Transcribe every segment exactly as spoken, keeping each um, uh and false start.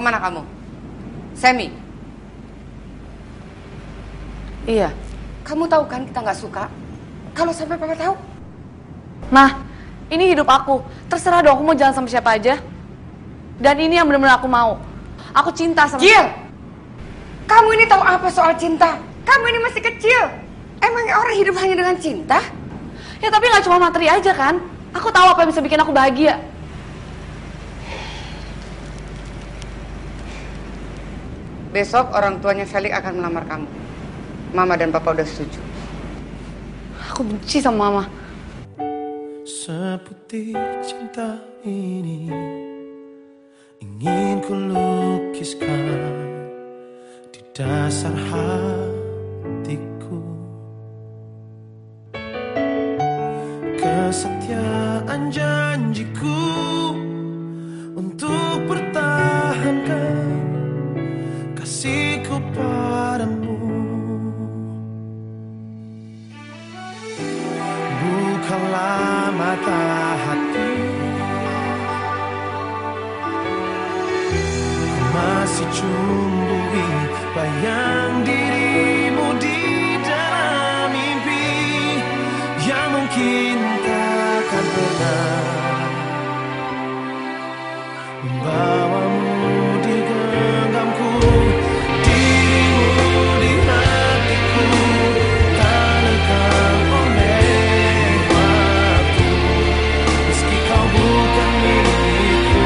kemana kamu? Semi? Iya. Kamu tahu kan kita nggak suka kalau sampai papa tahu. Mah, ini hidup aku. Terserah dong aku mau jalan sama siapa aja. Dan ini yang benar-benar aku mau. Aku cinta sama... Jill! Kamu ini tahu apa soal cinta? Kamu ini masih kecil. Emangnya orang hidup hanya dengan cinta? Ya tapi nggak cuma materi aja kan. Aku tahu apa yang bisa bikin aku bahagia. Besok orang tuanya Felix akan melamar kamu. Mama dan papa udah setuju. Aku benci sama mama. Seputih cinta ini ingin ku lukiskan di dasar hatiku. Kesetiaan janjiku untuk pertahankan kasihku padamu. Bukalah mata hati, masih cumbui bayang dirimu di dalam mimpi yang mungkin takkan pernah membawamu di genggamku. Dirimu di hatiku tak lekang oleh waktu, meski kau bukan milikku.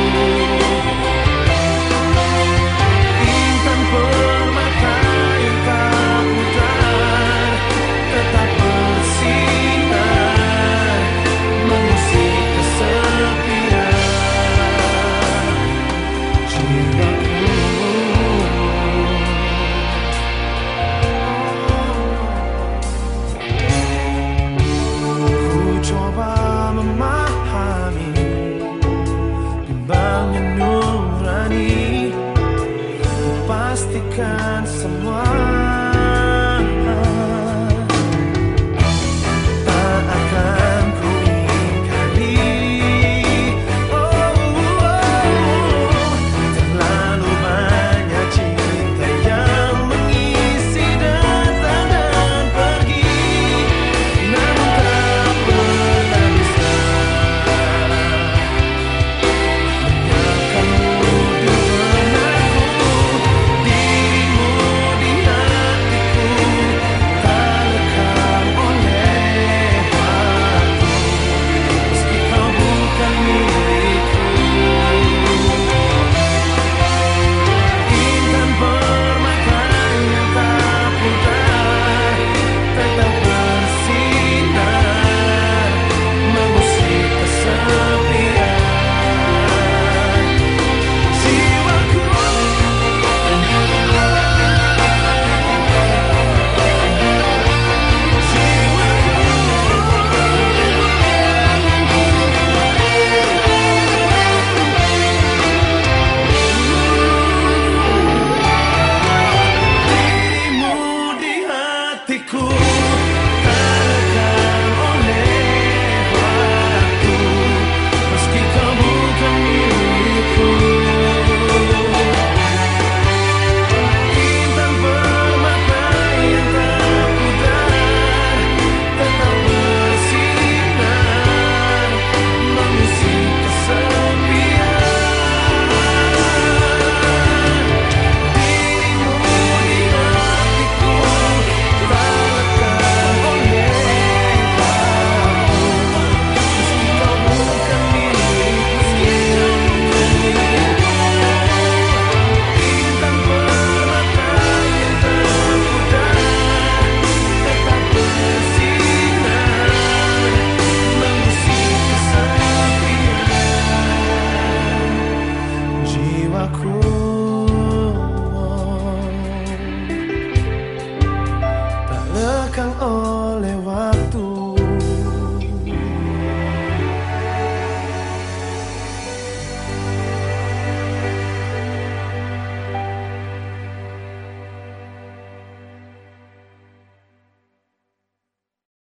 Intan permata yang tak pudar tetap bersinar mengusik kesepian jiwaku. Ku coba memahami bimbangnya nurani, pastikan semua tak akan ku ingkari. Oh, oh, terlalu banyak cinta yang mengisi datang dan pergi, namun tak pernah bisa menyangkamu di benakku. Dirimu di hatiku tak lekang oleh waktu, meski kau bukan milikku. Intan permata yang tak pudar tetap bersinar mengusik kesepian jiwaku. Dirimu di hatiku tak lekang oleh waktu, meski kau bukan milikku. Intan permata yang tak pudar tetap bersinar mengusik kesepian. Dirimu di hatiku tak lekang oleh waktu, meski kau bukan milikku. Intan permata yang tak pudar tetap bersinar mengusik kesepian jiwaku. Tak lekang oleh waktu,